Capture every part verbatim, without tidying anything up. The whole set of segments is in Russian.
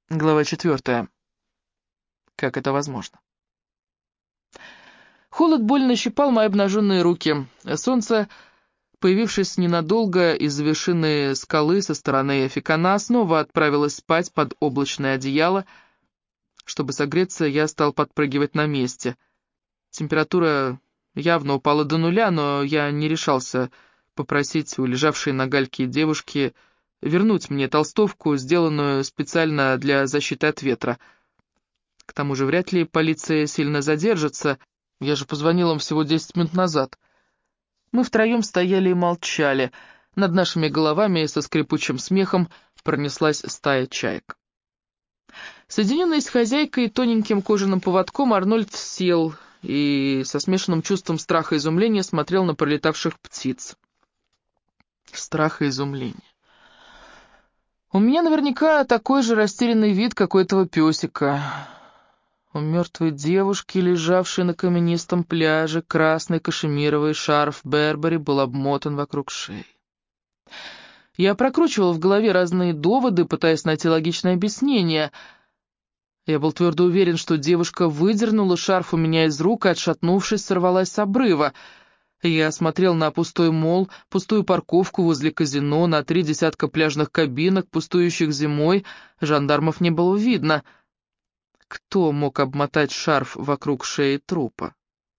Глава четвертая. Как это возможно? Холод больно щипал мои обнаженные руки. Солнце, появившись ненадолго из-за вершины скалы со стороны Эфикана, снова отправилось спать под облачное одеяло. Чтобы согреться, я стал подпрыгивать на месте. Температура явно упала до нуля, но я не решался попросить у лежавшей на гальке девушки вернуть мне толстовку, сделанную специально для защиты от ветра. К тому же вряд ли полиция сильно задержится, я же позвонил им всего десять минут назад. Мы втроем стояли и молчали. Над нашими головами со скрипучим смехом пронеслась стая чаек. Соединенный с хозяйкой тоненьким кожаным поводком, Арнольд сел и со смешанным чувством страха и изумления смотрел на пролетавших птиц. Страх и изумление. У меня наверняка такой же растерянный вид, как у этого песика. У мертвой девушки, лежавшей на каменистом пляже, красный кашемировый шарф Бербери был обмотан вокруг шеи. Я прокручивал в голове разные доводы, пытаясь найти логичное объяснение. Я был твердо уверен, что девушка выдернула шарф у меня из рук и, отшатнувшись, сорвалась с обрыва. Я смотрел на пустой молл, пустую парковку возле казино, на три десятка пляжных кабинок, пустующих зимой. Жандармов не было видно. Кто мог обмотать шарф вокруг шеи трупа?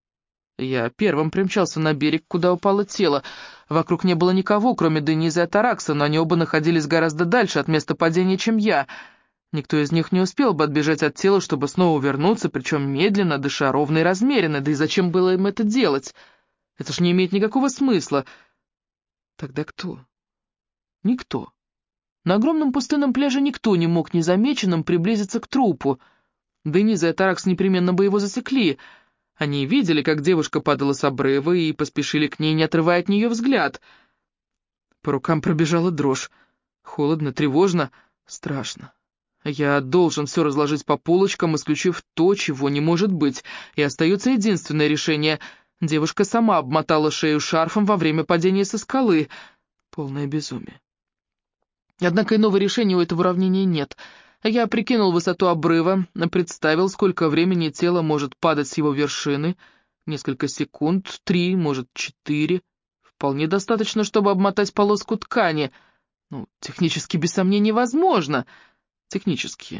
Я первым примчался на берег, куда упало тело. Вокруг не было никого, кроме Денизы и Атаракса, но они оба находились гораздо дальше от места падения, чем я. Никто из них не успел бы отбежать от тела, чтобы снова вернуться, причем медленно, дыша ровно и размеренно. Да и зачем было им это делать? Это ж не имеет никакого смысла. Тогда кто? Никто. На огромном пустынном пляже никто не мог незамеченным приблизиться к трупу. Дениза и Атаракс непременно бы его засекли. Они видели, как девушка падала с обрыва, и поспешили к ней, не отрывая от нее взгляд. По рукам пробежала дрожь. Холодно, тревожно, страшно. Я должен все разложить по полочкам, исключив то, чего не может быть. И остается единственное решение. Девушка сама обмотала шею шарфом во время падения со скалы. Полное безумие. Однако иного решения у этого уравнения нет. Я прикинул высоту обрыва, представил, сколько времени тело может падать с его вершины. Несколько секунд, три, может, четыре. Вполне достаточно, чтобы обмотать полоску ткани. Ну, технически, без сомнений, возможно. Технически.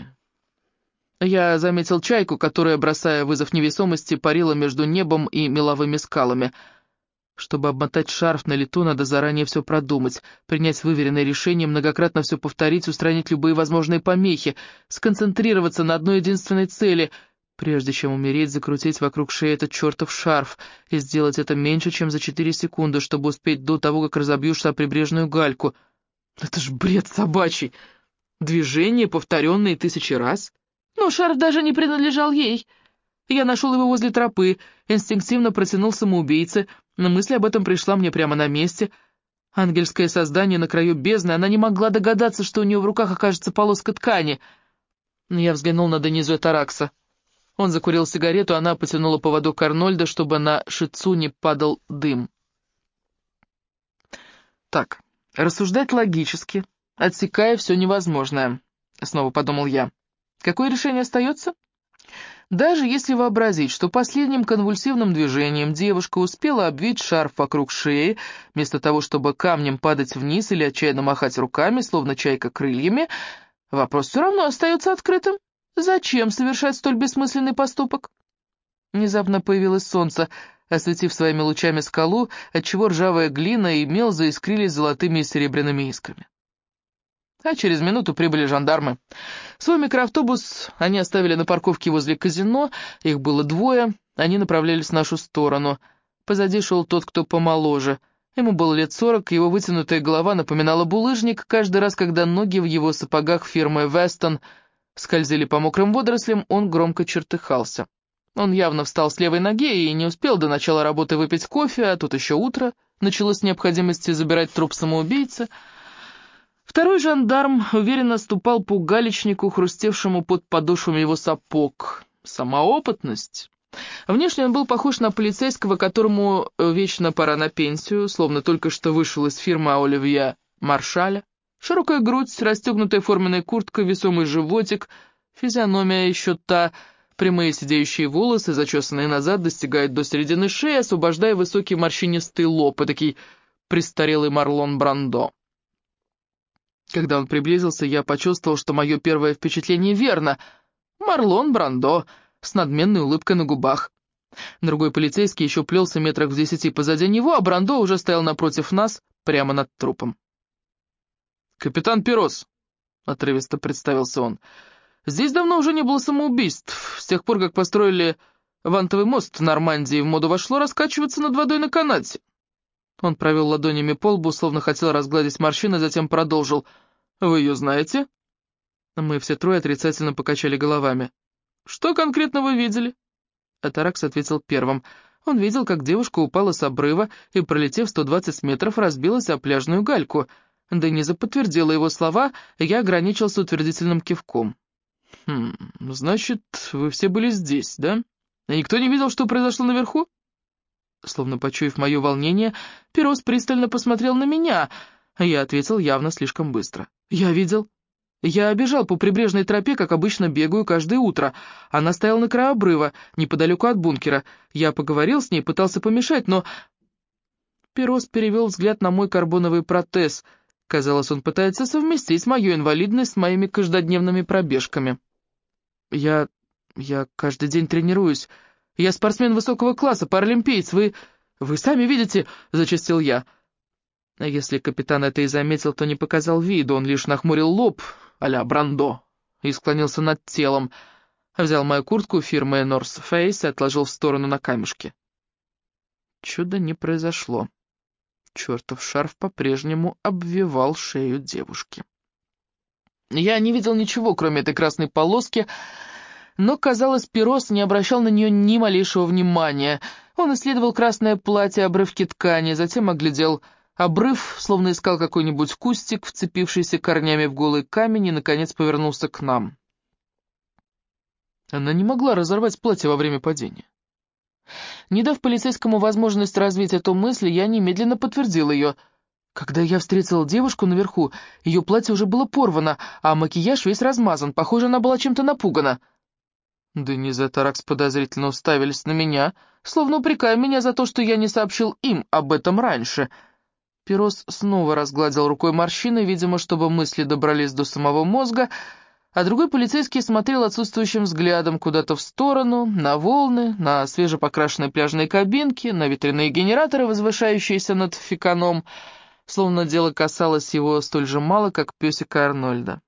Я заметил чайку, которая, бросая вызов невесомости, парила между небом и меловыми скалами. Чтобы обмотать шарф на лету, надо заранее все продумать, принять выверенное решение, многократно все повторить, устранить любые возможные помехи, сконцентрироваться на одной единственной цели, прежде чем умереть, закрутить вокруг шеи этот чертов шарф и сделать это меньше, чем за четыре секунды, чтобы успеть до того, как разобьешься о прибрежную гальку. Это ж бред собачий. Движения, повторенные тысячи раз. Но шарф даже не принадлежал ей. Я нашел его возле тропы, инстинктивно протянул самоубийце, но мысль об этом пришла мне прямо на месте. Ангельское создание на краю бездны, она не могла догадаться, что у нее в руках окажется полоска ткани. Я взглянул на Денизу и Атаракса. Он закурил сигарету, она потянула поводок Арнольда, чтобы на шицу не падал дым. Так, рассуждать логически, отсекая все невозможное, снова подумал я. Какое решение остается? Даже если вообразить, что последним конвульсивным движением девушка успела обвить шарф вокруг шеи, вместо того, чтобы камнем падать вниз или отчаянно махать руками, словно чайка крыльями, вопрос все равно остается открытым. Зачем совершать столь бессмысленный поступок? Внезапно появилось солнце, осветив своими лучами скалу, отчего ржавая глина и мел заискрились золотыми и серебряными искрами. А через минуту прибыли жандармы. Свой микроавтобус они оставили на парковке возле казино, их было двое, они направлялись в нашу сторону. Позади шел тот, кто помоложе. Ему было лет сорок, его вытянутая голова напоминала булыжник, каждый раз, когда ноги в его сапогах фирмы «Вестон» скользили по мокрым водорослям, он громко чертыхался. Он явно встал с левой ноги и не успел до начала работы выпить кофе, а тут еще утро, началось с необходимости забирать труп самоубийцы. Второй жандарм уверенно ступал по галечнику, хрустевшему под подошвами его сапог. Сама опытность. Внешне он был похож на полицейского, которому вечно пора на пенсию, словно только что вышел из фирмы Оливье Маршаля. Широкая грудь, расстегнутая форменная куртка, весомый животик, физиономия еще та, прямые сидеющие волосы, зачесанные назад, достигают до середины шеи, освобождая высокий морщинистый лоб, этакий престарелый Марлон Брандо. Когда он приблизился, я почувствовал, что мое первое впечатление верно. Марлон Брандо с надменной улыбкой на губах. Другой полицейский еще плелся метрах в десяти позади него, а Брандо уже стоял напротив нас, прямо над трупом. «Капитан Перос», — отрывисто представился он, — «здесь давно уже не было самоубийств. С тех пор, как построили вантовый мост в Нормандии, в моду вошло раскачиваться над водой на канате». Он провел ладонями по лбу, словно хотел разгладить морщины, затем продолжил. «Вы ее знаете?» Мы все трое отрицательно покачали головами. «Что конкретно вы видели?» Атаракс ответил первым. Он видел, как девушка упала с обрыва и, пролетев сто двадцать метров, разбилась о пляжную гальку. Дениза подтвердила его слова, и я ограничился утвердительным кивком. «Хм, значит, вы все были здесь, да? И никто не видел, что произошло наверху?» Словно почуяв мое волнение, Перос пристально посмотрел на меня, а я ответил явно слишком быстро. «Я видел. Я бежал по прибрежной тропе, как обычно бегаю каждое утро. Она стояла на краю обрыва, неподалеку от бункера. Я поговорил с ней, пытался помешать, но...» Перос перевел взгляд на мой карбоновый протез. Казалось, он пытается совместить мою инвалидность с моими каждодневными пробежками. «Я... я каждый день тренируюсь. Я спортсмен высокого класса, паралимпиец. Вы... вы сами видите...» — зачастил я. А если капитан это и заметил, то не показал виду, он лишь нахмурил лоб а-ля Брандо и склонился над телом, взял мою куртку фирмы North Face и отложил в сторону на камешке. Чудо не произошло. Чертов шарф по-прежнему обвивал шею девушки. Я не видел ничего, кроме этой красной полоски, но, казалось, Перос не обращал на нее ни малейшего внимания. Он исследовал красное платье, обрывки ткани, затем оглядел обрыв, словно искал какой-нибудь кустик, вцепившийся корнями в голый камень, и, наконец, повернулся к нам. Она не могла разорвать платье во время падения. Не дав полицейскому возможность развить эту мысль, я немедленно подтвердил ее. Когда я встретила девушку наверху, ее платье уже было порвано, а макияж весь размазан, похоже, она была чем-то напугана. Дениза и Атаракс подозрительно уставились на меня, словно упрекая меня за то, что я не сообщил им об этом раньше. Перос снова разгладил рукой морщины, видимо, чтобы мысли добрались до самого мозга, а другой полицейский смотрел отсутствующим взглядом куда-то в сторону, на волны, на свежепокрашенные пляжные кабинки, на ветряные генераторы, возвышающиеся над Феканом, словно дело касалось его столь же мало, как песика Арнольда.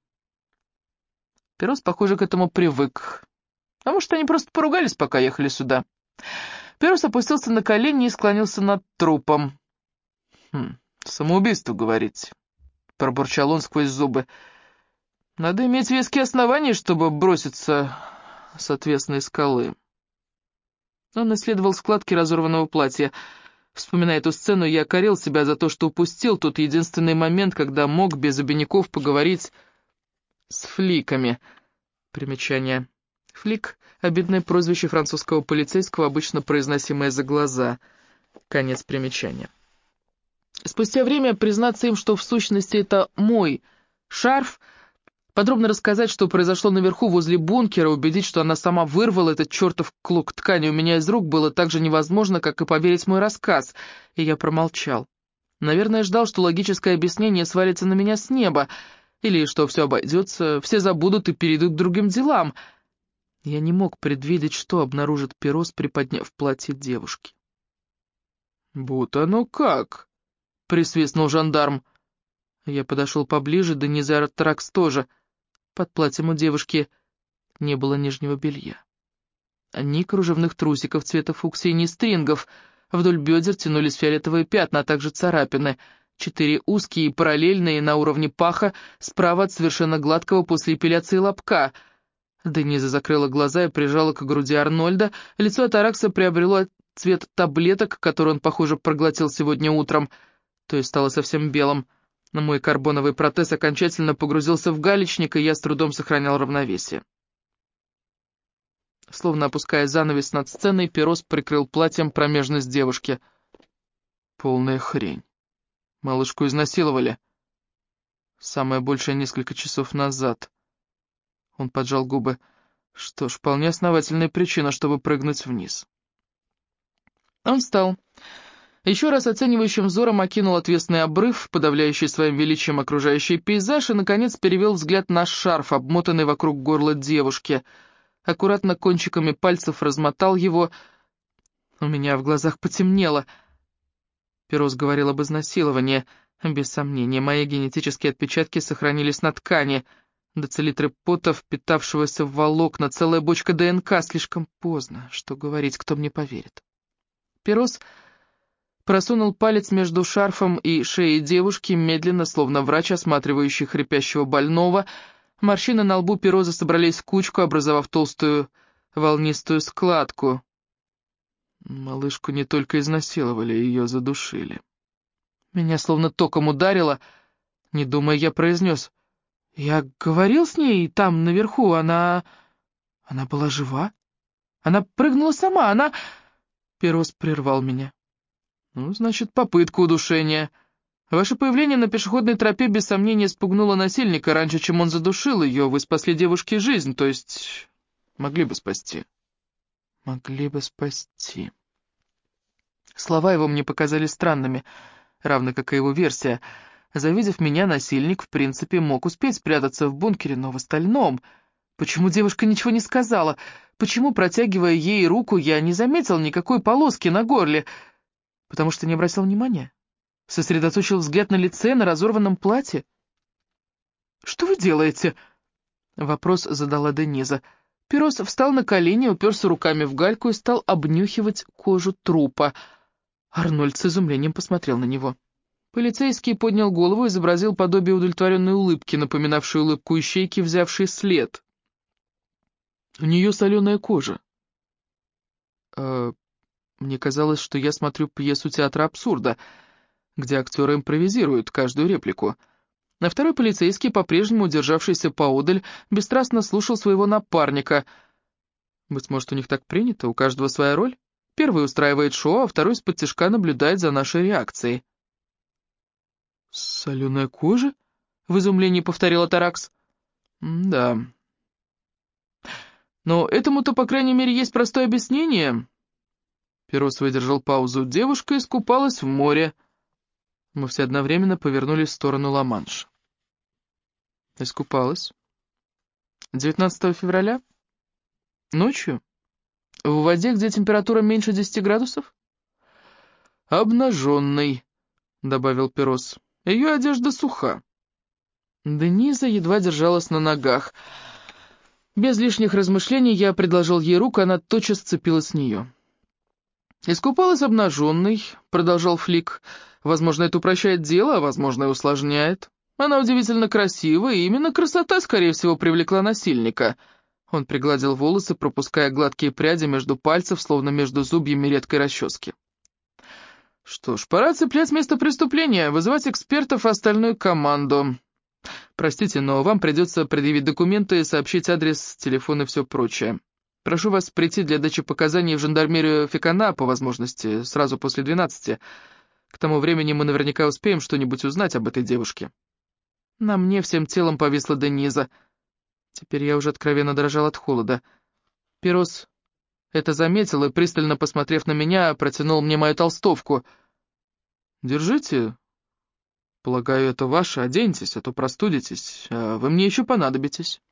Перос, похоже, к этому привык. А может, они просто поругались, пока ехали сюда. Перос опустился на колени и склонился над трупом. «Хм, самоубийство, говорите?» — пробурчал он сквозь зубы. «Надо иметь веские основания, чтобы броситься с отвесной скалы». Он исследовал складки разорванного платья. Вспоминая эту сцену, я корил себя за то, что упустил тот единственный момент, когда мог без обиняков поговорить с фликами. Примечание. Флик — обидное прозвище французского полицейского, обычно произносимое за глаза. Конец примечания. Спустя время признаться им, что в сущности это мой шарф, подробно рассказать, что произошло наверху возле бункера, убедить, что она сама вырвала этот чертов клок ткани у меня из рук, было так же невозможно, как и поверить в мой рассказ, и я промолчал. Наверное, ждал, что логическое объяснение свалится на меня с неба, или что все обойдется, все забудут и перейдут к другим делам. Я не мог предвидеть, что обнаружит Перос, приподняв платье девушки. «Вот оно как!» — присвистнул жандарм. Я подошел поближе, да Дениза и Атаракс тоже. Под платьем у девушки не было нижнего белья. Ни кружевных трусиков цвета фуксии, ни стрингов. Вдоль бедер тянулись фиолетовые пятна, а также царапины. Четыре узкие и параллельные на уровне паха, справа от совершенно гладкого после эпиляции лобка. Дениза закрыла глаза и прижала к груди Арнольда. Лицо Атаракса приобрело цвет таблеток, который он, похоже, проглотил сегодня утром, то есть стало совсем белым. Но мой карбоновый протез окончательно погрузился в галечник, и я с трудом сохранял равновесие. Словно опуская занавес над сценой, Перос прикрыл платьем промежность девушки. «Полная хрень. Малышку изнасиловали». Самое большее несколько часов назад. Он поджал губы. Что ж, вполне основательная причина, чтобы прыгнуть вниз. Он встал. Еще раз оценивающим взором окинул отвесный обрыв, подавляющий своим величием окружающий пейзаж, и, наконец, перевел взгляд на шарф, обмотанный вокруг горла девушки. Аккуратно кончиками пальцев размотал его. У меня в глазах потемнело. Перос говорил об изнасиловании. Без сомнения, мои генетические отпечатки сохранились на ткани. Децилитры пота, впитавшегося в волокна, целая бочка ДНК. Слишком поздно. Что говорить, кто мне поверит? Перос просунул палец между шарфом и шеей девушки, медленно, словно врач, осматривающий хрипящего больного. Морщины на лбу Пероза собрались в кучку, образовав толстую волнистую складку. Малышку не только изнасиловали, ее задушили. Меня словно током ударило. Не думая, я произнес: «Я говорил с ней там, наверху, она... она была жива? Она прыгнула сама, она...» Перос прервал меня. «Ну, значит, попытка удушения. Ваше появление на пешеходной тропе без сомнения спугнуло насильника раньше, чем он задушил ее. Вы спасли девушке жизнь, то есть могли бы спасти». «Могли бы спасти». Слова его мне показались странными, равно как и его версия. Завидев меня, насильник, в принципе, мог успеть спрятаться в бункере, но в остальном... Почему девушка ничего не сказала? Почему, протягивая ей руку, я не заметил никакой полоски на горле? Потому что не обратил внимания? Сосредоточил взгляд на лице, на разорванном платье? «Что вы делаете?» Вопрос задала Дениза. Перос встал на колени, уперся руками в гальку и стал обнюхивать кожу трупа. Арнольд с изумлением посмотрел на него. Полицейский поднял голову и изобразил подобие удовлетворенной улыбки, напоминавшей улыбку ищейки, взявшей след. «У нее соленая кожа». «Э, мне казалось, что я смотрю пьесу театра абсурда, где актеры импровизируют каждую реплику». На второй полицейский, по-прежнему удержавшийся поодаль, бесстрастно слушал своего напарника. Быть может, у них так принято, у каждого своя роль? Первый устраивает шоу, а второй из-под тишка наблюдает за нашей реакцией. «Соленая кожа?» — в изумлении повторила Таракс. «Да. Но этому-то, по крайней мере, есть простое объяснение». Перос выдержал паузу. Девушка искупалась в море. Мы все одновременно повернулись в сторону Ла-Манша. Искупалась. девятнадцатого февраля? Ночью? В воде, где температура меньше десяти градусов? «Обнаженной», — добавил Перос. «Ее одежда суха». Дениза едва держалась на ногах. Без лишних размышлений я предложил ей руку, она тотчас сцепилась с нее. «Искупалась обнаженной», — продолжал Флик. «Возможно, это упрощает дело, а возможно, и усложняет. Она удивительно красива, и именно красота, скорее всего, привлекла насильника». Он пригладил волосы, пропуская гладкие пряди между пальцев, словно между зубьями редкой расчески. «Что ж, пора цеплять место преступления, вызывать экспертов и остальную команду. Простите, но вам придется предъявить документы, сообщить адрес, телефон и все прочее. Прошу вас прийти для дачи показаний в жандармерию Фекана, по возможности, сразу после двенадцати. К тому времени мы наверняка успеем что-нибудь узнать об этой девушке». На мне всем телом повисла Дениза. Теперь я уже откровенно дрожал от холода. Перос это заметил и, пристально посмотрев на меня, протянул мне мою толстовку. «Держите. Полагаю, это ваше. Оденьтесь, а то простудитесь. А вы мне еще понадобитесь».